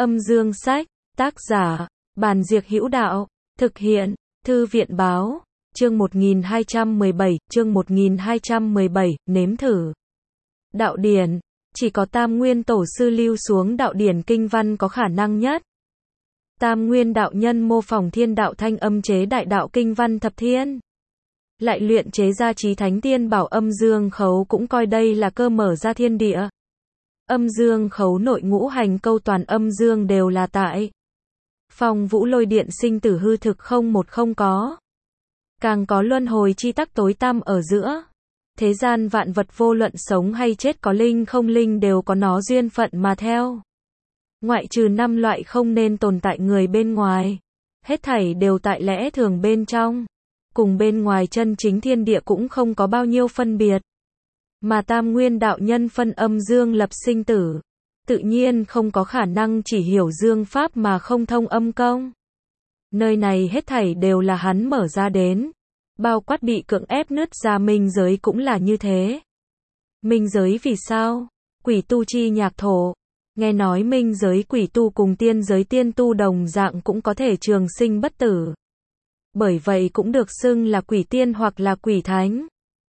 Âm dương sách, tác giả, Bàn Diệc Hữu Đạo, thực hiện, Thư viện báo, chương 1217, nếm thử. Đạo điển, chỉ có Tam Nguyên Tổ sư lưu xuống đạo điển kinh văn có khả năng nhất. Tam Nguyên đạo nhân mô phỏng thiên đạo thanh âm chế đại đạo kinh văn thập thiên. Lại luyện chế ra chí thánh tiên bảo âm dương khấu, cũng coi đây là cơ mở ra thiên địa. Âm dương khấu nội ngũ hành câu toàn âm dương đều là tại phong vũ lôi điện sinh tử hư thực không một không có. Càng có luân hồi chi tắc tối tăm ở giữa. Thế gian vạn vật vô luận sống hay chết, có linh không linh đều có nó duyên phận mà theo. Ngoại trừ 5 loại không nên tồn tại người bên ngoài. Hết thảy đều tại lẽ thường bên trong. Cùng bên ngoài chân chính thiên địa cũng không có bao nhiêu phân biệt. Mà Tam Nguyên đạo nhân phân âm dương lập sinh tử. Tự nhiên không có khả năng chỉ hiểu dương pháp mà không thông âm công. Nơi này hết thảy đều là hắn mở ra đến. Bao quát bị cưỡng ép nứt ra minh giới cũng là như thế. Minh giới vì sao? Quỷ tu chi nhạc thổ. Nghe nói minh giới quỷ tu cùng tiên giới tiên tu đồng dạng cũng có thể trường sinh bất tử. Bởi vậy cũng được xưng là quỷ tiên hoặc là quỷ thánh.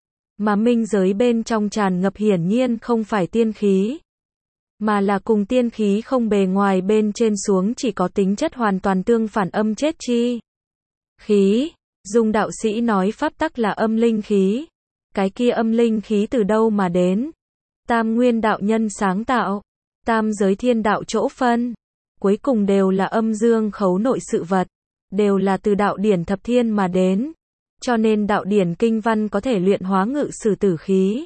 Mà minh giới bên trong tràn ngập hiển nhiên không phải tiên khí, mà là cùng tiên khí không bề ngoài bên trên xuống chỉ có tính chất hoàn toàn tương phản âm chết chi. Khí, dùng đạo sĩ nói pháp tắc là âm linh khí. Cái kia âm linh khí từ đâu mà đến? Tam Nguyên đạo nhân sáng tạo, tam giới thiên đạo chỗ phân, cuối cùng đều là âm dương khấu nội sự vật, đều là từ đạo điển thập thiên mà đến. Cho nên đạo điển kinh văn có thể luyện hóa ngự sử tử khí.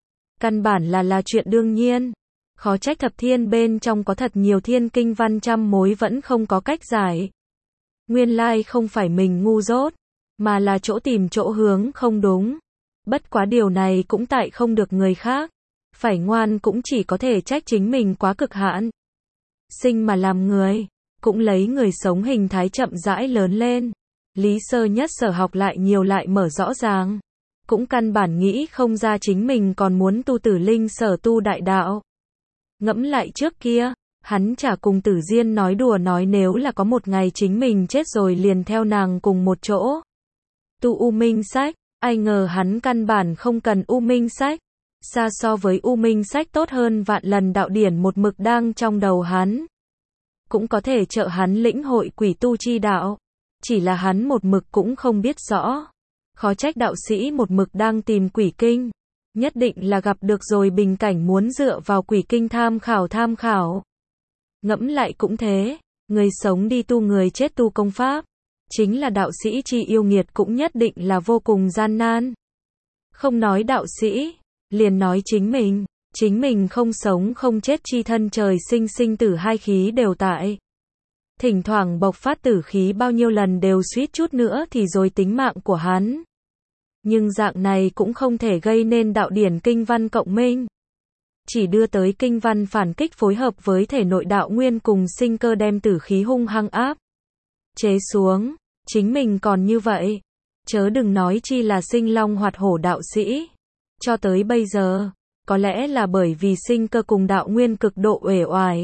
Căn bản là chuyện đương nhiên. Khó trách thập thiên bên trong có thật nhiều thiên kinh văn trăm mối vẫn không có cách giải. Nguyên lai không phải mình ngu dốt, mà là chỗ tìm chỗ hướng không đúng. Bất quá điều này cũng tại không được người khác. Phải ngoan cũng chỉ có thể trách chính mình quá cực hạn. Sinh mà làm người, cũng lấy người sống hình thái chậm rãi lớn lên. Lý Sơ Nhất sở học lại nhiều lại mở rõ ràng. Cũng căn bản nghĩ không ra chính mình còn muốn tu Tử Linh sở tu đại đạo. Ngẫm lại trước kia, hắn chả cùng Tử Diên nói đùa nói nếu là có một ngày chính mình chết rồi liền theo nàng cùng một chỗ. Tu U Minh Sách, ai ngờ hắn căn bản không cần U Minh Sách. Xa so với U Minh Sách tốt hơn vạn lần đạo điển một mực đang trong đầu hắn. Cũng có thể trợ hắn lĩnh hội quỷ tu chi đạo. Chỉ là hắn một mực cũng không biết rõ. Khó trách đạo sĩ một mực đang tìm quỷ kinh. Nhất định là gặp được rồi bình cảnh muốn dựa vào quỷ kinh tham khảo. Ngẫm lại cũng thế. Người sống đi tu người chết tu công pháp. Chính là đạo sĩ chi yêu nghiệt cũng nhất định là vô cùng gian nan. Không nói đạo sĩ, liền nói chính mình. Chính mình không sống không chết chi thân trời sinh sinh tử hai khí đều tại. Thỉnh thoảng bộc phát tử khí bao nhiêu lần đều suýt chút nữa thì rồi tính mạng của hắn. Nhưng dạng này cũng không thể gây nên đạo điển kinh văn cộng minh. Chỉ đưa tới kinh văn phản kích phối hợp với thể nội đạo nguyên cùng sinh cơ đem tử khí hung hăng áp chế xuống. Chính mình còn như vậy. Chớ đừng nói chi là sinh long hoạt hổ đạo sĩ. Cho tới bây giờ, có lẽ là bởi vì sinh cơ cùng đạo nguyên cực độ uể oải.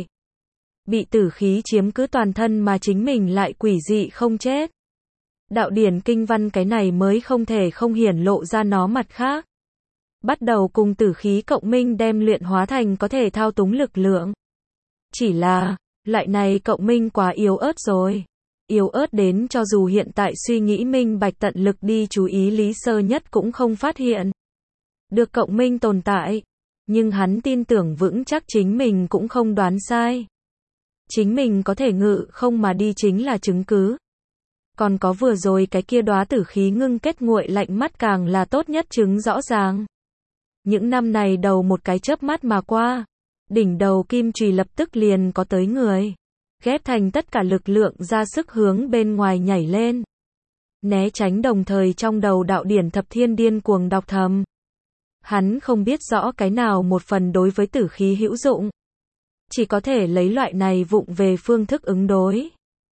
Bị tử khí chiếm cứ toàn thân mà chính mình lại quỷ dị không chết. Đạo điển kinh văn cái này mới không thể không hiển lộ ra nó mặt khác. Bắt đầu cùng tử khí cộng minh đem luyện hóa thành có thể thao túng lực lượng. Chỉ là, loại này cộng minh quá yếu ớt rồi. Yếu ớt đến cho dù hiện tại suy nghĩ minh bạch tận lực đi chú ý Lý Sơ Nhất cũng không phát hiện được cộng minh tồn tại. Nhưng hắn tin tưởng vững chắc chính mình cũng không đoán sai. Chính mình có thể ngự không mà đi chính là chứng cứ. Còn có vừa rồi cái kia đóa tử khí ngưng kết nguội lạnh mắt càng là tốt nhất chứng rõ ràng. Những năm này đầu một cái chớp mắt mà qua, đỉnh đầu kim chùy lập tức liền có tới người. Ghép thành tất cả lực lượng ra sức hướng bên ngoài nhảy lên. Né tránh đồng thời trong đầu đạo điển thập thiên điên cuồng đọc thầm. Hắn không biết rõ cái nào một phần đối với tử khí hữu dụng. Chỉ có thể lấy loại này vụng về phương thức ứng đối.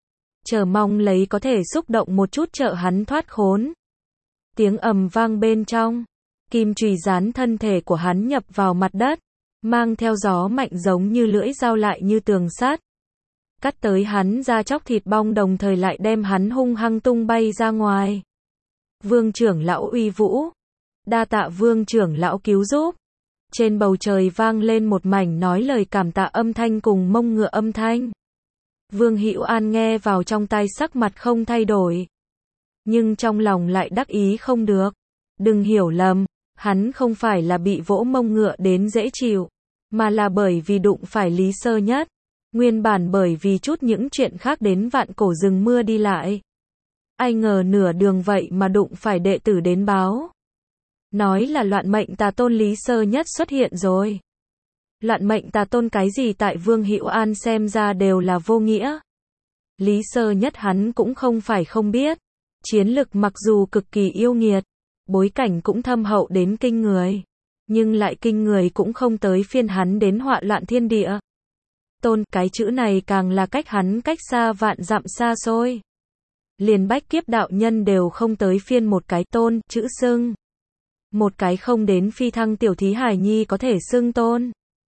Chờ mong lấy có thể xúc động một chút trợ hắn thoát khốn. Tiếng ầm vang bên trong. Kim chùy dán thân thể của hắn nhập vào mặt đất. Mang theo gió mạnh giống như lưỡi dao lại như tường sắt. cắt tới hắn ra chóc thịt bong đồng thời lại đem hắn hung hăng tung bay ra ngoài. Vương trưởng lão uy vũ. Đa tạ Vương trưởng lão cứu giúp. Trên bầu trời vang lên một mảnh nói lời cảm tạ âm thanh cùng mông ngựa âm thanh. Vương Hữu An nghe vào trong tai sắc mặt không thay đổi. Nhưng trong lòng lại đắc ý không được. Đừng hiểu lầm, hắn không phải là bị vỗ mông ngựa đến dễ chịu, mà là bởi vì đụng phải Lý Sơ Nhất. Nguyên bản bởi vì chút những chuyện khác đến vạn cổ rừng mưa đi lại. Ai ngờ nửa đường vậy mà đụng phải đệ tử đến báo. Nói là loạn mệnh tà tôn Lý Sơ Nhất xuất hiện rồi. Loạn mệnh tà tôn cái gì tại Vương Hữu An xem ra đều là vô nghĩa. Lý Sơ Nhất hắn cũng không phải không biết. Chiến lực mặc dù cực kỳ yêu nghiệt, bối cảnh cũng thâm hậu đến kinh người. Nhưng lại kinh người cũng không tới phiên hắn đến họa loạn thiên địa. Tôn, cái chữ này càng là cách hắn cách xa vạn dặm xa xôi. Liền Bách Kiếp đạo nhân đều không tới phiên một cái tôn, chữ xưng. Một cái không đến phi thăng tiểu thí hải nhi có thể xưng tôn.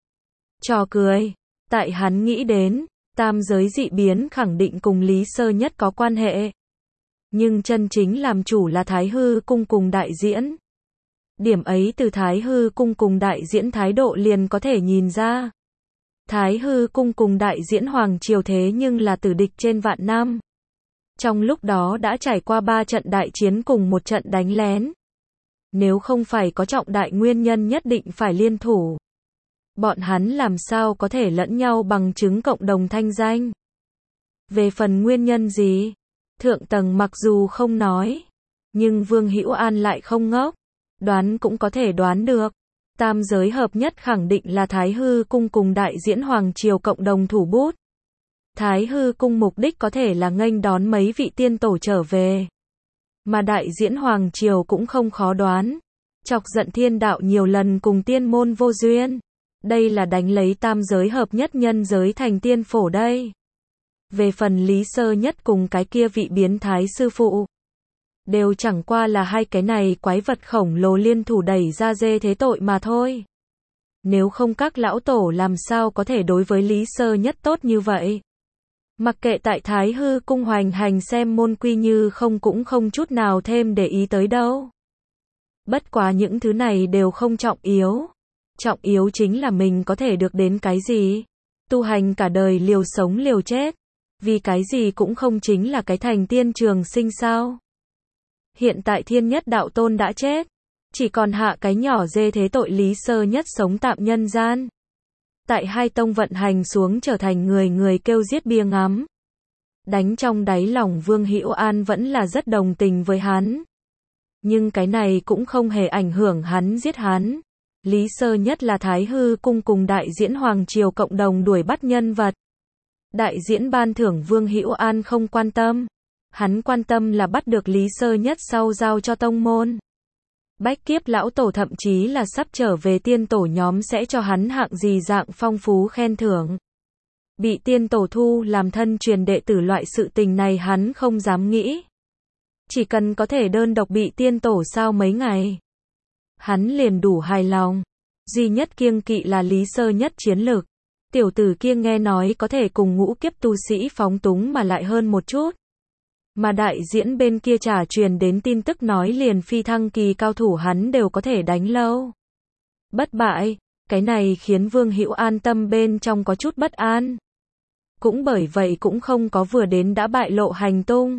Trò cười. Tại hắn nghĩ đến, tam giới dị biến khẳng định cùng Lý Sơ Nhất có quan hệ. Nhưng chân chính làm chủ là Thái Hư cung cùng đại diễn. Điểm ấy từ Thái Hư cung cùng đại diễn thái độ liền có thể nhìn ra. Thái Hư cung cùng đại diễn hoàng triều thế nhưng là tử địch trên vạn năm. Trong lúc đó đã trải qua 3 trận đại chiến cùng một trận đánh lén. Nếu không phải có trọng đại nguyên nhân nhất định phải liên thủ. Bọn hắn làm sao có thể lẫn nhau bằng chứng cộng đồng thanh danh. Về phần nguyên nhân gì? Thượng tầng mặc dù không nói. Nhưng Vương Hữu An lại không ngốc. Đoán cũng có thể đoán được. Tam giới hợp nhất khẳng định là Thái Hư cung cùng đại diễn hoàng triều cộng đồng thủ bút. Thái Hư cung mục đích có thể là nghênh đón mấy vị tiên tổ trở về. Mà đại diễn hoàng triều cũng không khó đoán. Chọc giận thiên đạo nhiều lần cùng tiên môn vô duyên. Đây là đánh lấy tam giới hợp nhất nhân giới thành tiên phổ đây. Về phần Lý Sơ Nhất cùng cái kia vị biến thái sư phụ. Đều chẳng qua là hai cái này quái vật khổng lồ liên thủ đẩy ra dê thế tội mà thôi. Nếu không các lão tổ làm sao có thể đối với Lý Sơ Nhất tốt như vậy. Mặc kệ tại Thái Hư cung hoành hành xem môn quy như không cũng không chút nào thêm để ý tới đâu. Bất quá những thứ này đều không trọng yếu. Trọng yếu chính là mình có thể được đến cái gì. Tu hành cả đời liều sống liều chết. Vì cái gì cũng không chính là cái thành tiên trường sinh sao. Hiện tại Thiên Nhất đạo tôn đã chết. Chỉ còn hạ cái nhỏ dê thế tội Lý Sơ Nhất sống tạm nhân gian. Tại hai tông vận hành xuống trở thành người người kêu giết bia ngắm. Đánh trong đáy lòng Vương Hữu An vẫn là rất đồng tình với hắn. Nhưng cái này cũng không hề ảnh hưởng hắn giết hắn. Lý Sơ Nhất là Thái Hư cung cùng đại diễn hoàng triều cộng đồng đuổi bắt nhân vật. Đại diễn ban thưởng Vương Hữu An không quan tâm. Hắn quan tâm là bắt được Lý Sơ Nhất sau giao cho tông môn. Bách Kiếp lão tổ thậm chí là sắp trở về tiên tổ nhóm sẽ cho hắn hạng gì dạng phong phú khen thưởng. Bị tiên tổ thu làm thân truyền đệ tử loại sự tình này hắn không dám nghĩ. Chỉ cần có thể đơn độc bị tiên tổ sao mấy ngày. Hắn liền đủ hài lòng. Duy nhất kiêng kỵ là Lý Sơ Nhất chiến lược. Tiểu tử kia nghe nói có thể cùng ngũ kiếp tu sĩ phóng túng mà lại hơn một chút. Mà đại diễn bên kia trả truyền đến tin tức nói liền phi thăng kỳ cao thủ hắn đều có thể đánh lâu. Bất bại, cái này khiến Vương Hữu An tâm bên trong có chút bất an. Cũng bởi vậy cũng không có vừa đến đã bại lộ hành tung.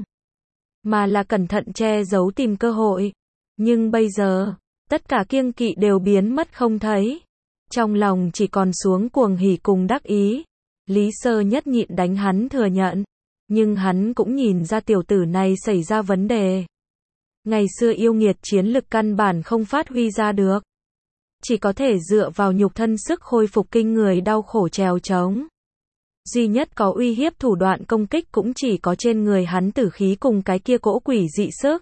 Mà là cẩn thận che giấu tìm cơ hội. Nhưng bây giờ, tất cả kiêng kỵ đều biến mất không thấy. Trong lòng chỉ còn xuống cuồng hỉ cùng đắc ý. Lý Sơ Nhất nhịn đánh hắn thừa nhận. Nhưng hắn cũng nhìn ra tiểu tử này xảy ra vấn đề. Ngày xưa yêu nghiệt chiến lực căn bản không phát huy ra được. Chỉ có thể dựa vào nhục thân sức khôi phục kinh người đau khổ trèo trống. Duy nhất có uy hiếp thủ đoạn công kích cũng chỉ có trên người hắn tử khí cùng cái kia cỗ quỷ dị sức.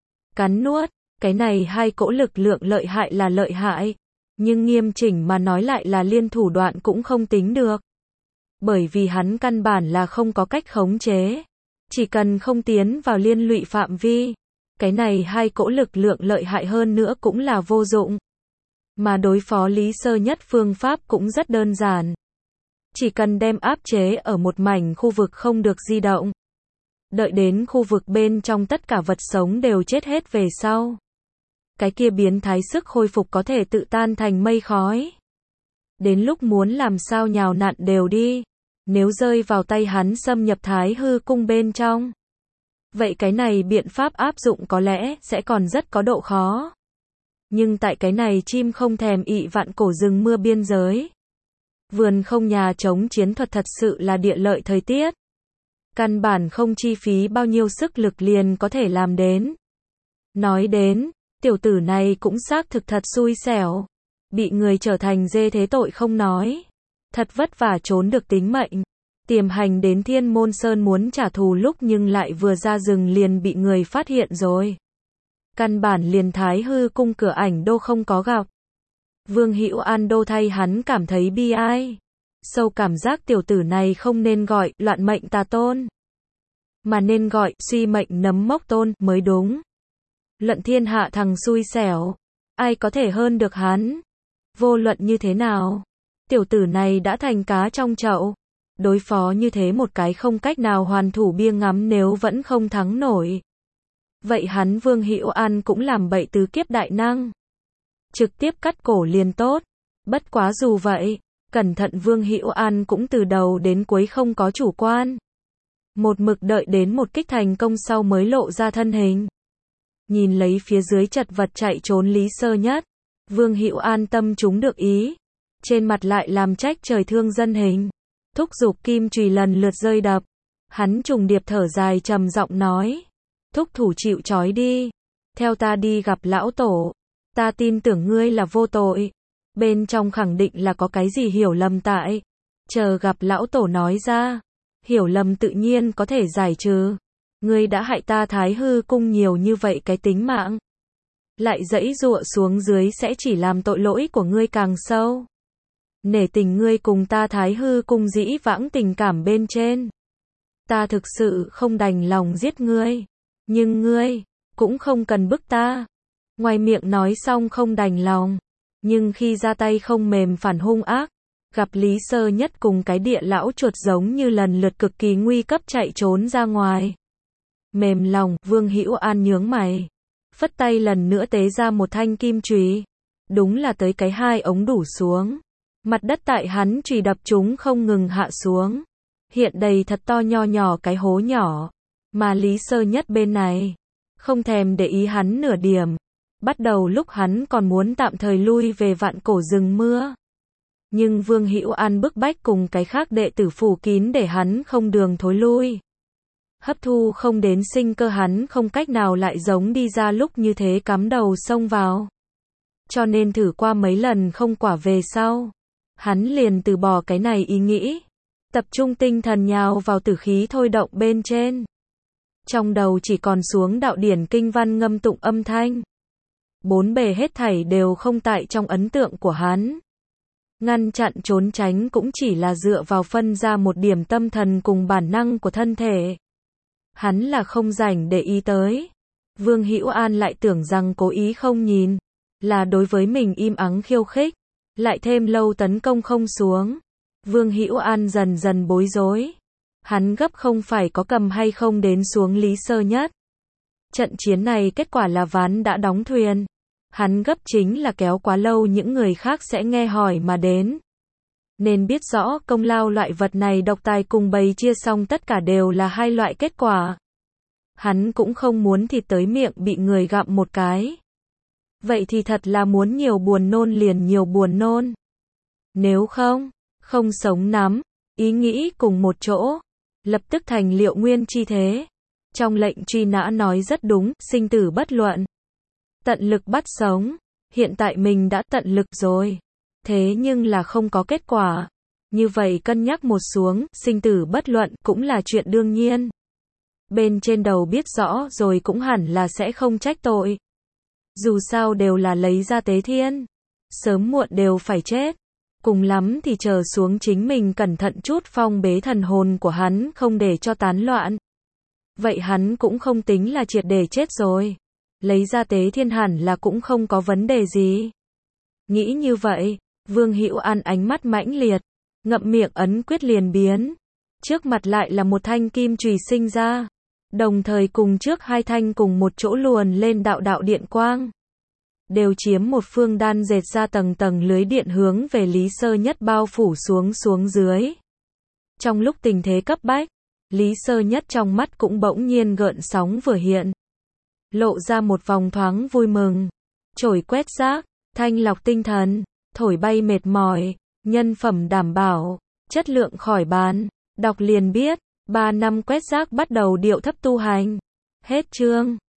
Cắn nuốt, cái này hai cỗ lực lượng lợi hại là lợi hại. Nhưng nghiêm chỉnh mà nói lại là liên thủ đoạn cũng không tính được. Bởi vì hắn căn bản là không có cách khống chế. Chỉ cần không tiến vào liên lụy phạm vi. Cái này hai cỗ lực lượng lợi hại hơn nữa cũng là vô dụng. Mà đối phó Lý Sơ Nhất phương pháp cũng rất đơn giản. Chỉ cần đem áp chế ở một mảnh khu vực không được di động. Đợi đến khu vực bên trong tất cả vật sống đều chết hết về sau. Cái kia biến thái sức hồi phục có thể tự tan thành mây khói. Đến lúc muốn làm sao nhào nặn đều đi. Nếu rơi vào tay hắn xâm nhập Thái Hư cung bên trong. Vậy cái này biện pháp áp dụng có lẽ sẽ còn rất có độ khó. Nhưng tại cái này chim không thèm ị vạn cổ rừng mưa biên giới. Vườn không nhà chống chiến thuật thật sự là địa lợi thời tiết. Căn bản không chi phí bao nhiêu sức lực liền có thể làm đến. Nói đến, tiểu tử này cũng xác thực thật xui xẻo. Bị người trở thành dê thế tội không nói. Thật vất vả trốn được tính mệnh. Tiềm hành đến Thiên Môn Sơn muốn trả thù lúc nhưng lại vừa ra rừng liền bị người phát hiện rồi. Căn bản liền Thái Hư cung cửa ảnh đô không có gặp. Vương Hữu An đô thay hắn cảm thấy bi ai. Sâu cảm giác tiểu tử này không nên gọi loạn mệnh tà tôn. Mà nên gọi suy mệnh nấm mốc tôn mới đúng. Luận thiên hạ thằng xui xẻo. Ai có thể hơn được hắn. Vô luận như thế nào. Tiểu tử này đã thành cá trong chậu. Đối phó như thế một cái không cách nào hoàn thủ bia ngắm nếu vẫn không thắng nổi. Vậy hắn Vương Hữu An cũng làm bậy tứ kiếp đại năng. Trực tiếp cắt cổ liền tốt. Bất quá dù vậy, cẩn thận Vương Hữu An cũng từ đầu đến cuối không có chủ quan. Một mực đợi đến một kích thành công sau mới lộ ra thân hình. Nhìn lấy phía dưới chật vật chạy trốn Lý Sơ Nhất. Vương Hữu An tâm chúng được ý. Trên mặt lại làm trách trời thương dân hình. Thúc giục kim chùy lần lượt rơi đập. Hắn trùng điệp thở dài trầm giọng nói. Thúc thủ chịu trói đi. Theo ta đi gặp lão tổ. Ta tin tưởng ngươi là vô tội. Bên trong khẳng định là có cái gì hiểu lầm tại. Chờ gặp lão tổ nói ra. Hiểu lầm tự nhiên có thể giải trừ. Ngươi đã hại ta Thái Hư cung nhiều như vậy cái tính mạng. Lại giãy giụa xuống dưới sẽ chỉ làm tội lỗi của ngươi càng sâu. Nể tình ngươi cùng ta Thái Hư cung dĩ vãng tình cảm bên trên. Ta thực sự không đành lòng giết ngươi. Nhưng ngươi, cũng không cần bức ta. Ngoài miệng nói xong không đành lòng. Nhưng khi ra tay không mềm phản hung ác. Gặp Lý Sơ Nhất cùng cái địa lão chuột giống như lần lượt cực kỳ nguy cấp chạy trốn ra ngoài. Mềm lòng, Vương Hữu An nhướng mày. Phất tay lần nữa tế ra một thanh kim chùy. Đúng là tới cái hai ống đủ xuống. Mặt đất tại hắn chùy đập chúng không ngừng hạ xuống. Hiện đầy thật to nho nhỏ cái hố nhỏ. Mà Lý Sơ Nhất bên này. Không thèm để ý hắn nửa điểm. Bắt đầu lúc hắn còn muốn tạm thời lui về vạn cổ rừng mưa. Nhưng Vương Hữu An bức bách cùng cái khác đệ tử phủ kín để hắn không đường thối lui. Hấp thu không đến sinh cơ hắn không cách nào lại giống đi ra lúc như thế cắm đầu xông vào. Cho nên thử qua mấy lần không quả về sau. Hắn liền từ bỏ cái này ý nghĩ. Tập trung tinh thần nhào vào tử khí thôi động bên trên. Trong đầu chỉ còn xuống đạo điển kinh văn ngâm tụng âm thanh. Bốn bề hết thảy đều không tại trong ấn tượng của hắn. Ngăn chặn trốn tránh cũng chỉ là dựa vào phân ra một điểm tâm thần cùng bản năng của thân thể. Hắn là không rảnh để ý tới. Vương Hữu An lại tưởng rằng cố ý không nhìn. Là đối với mình im ắng khiêu khích. Lại thêm lâu tấn công không xuống. Vương Hữu An dần dần bối rối. Hắn gấp không phải có cầm hay không đến xuống Lý Sơ Nhất. Trận chiến này kết quả là ván đã đóng thuyền. Hắn gấp chính là kéo quá lâu những người khác sẽ nghe hỏi mà đến. Nên biết rõ công lao loại vật này độc tài cùng bầy chia xong tất cả đều là hai loại kết quả. Hắn cũng không muốn thịt tới miệng bị người gặm một cái. Vậy thì thật là muốn nhiều buồn nôn liền nhiều buồn nôn. Nếu không, không sống nắm, ý nghĩ cùng một chỗ, lập tức thành Liệu Nguyên chi thế. Trong lệnh truy nã nói rất đúng, sinh tử bất luận. Tận lực bắt sống, hiện tại mình đã tận lực rồi. Thế nhưng là không có kết quả. Như vậy cân nhắc một xuống, sinh tử bất luận cũng là chuyện đương nhiên. Bên trên đầu biết rõ rồi cũng hẳn là sẽ không trách tội. Dù sao đều là lấy ra tế thiên. Sớm muộn đều phải chết. Cùng lắm thì chờ xuống chính mình cẩn thận chút phong bế thần hồn của hắn không để cho tán loạn. Vậy hắn cũng không tính là triệt để chết rồi. Lấy ra tế thiên hẳn là cũng không có vấn đề gì. Nghĩ như vậy, Vương Hữu An ánh mắt mãnh liệt. ngậm miệng ấn quyết liền biến. Trước mặt lại là một thanh kim chùy sinh ra. Đồng thời cùng trước hai thanh cùng một chỗ luồn lên đạo đạo điện quang. Đều chiếm một phương đan dệt ra tầng tầng lưới điện hướng về Lý Sơ Nhất bao phủ xuống dưới. Trong lúc tình thế cấp bách, Lý Sơ Nhất trong mắt cũng bỗng nhiên gợn sóng vừa hiện. Lộ ra một vòng thoáng vui mừng. Chổi quét rác, thanh lọc tinh thần, thổi bay mệt mỏi, nhân phẩm đảm bảo, chất lượng khỏi bàn. Đọc liền biết, 3 năm quét rác bắt đầu điệu thấp tu hành. Hết chương.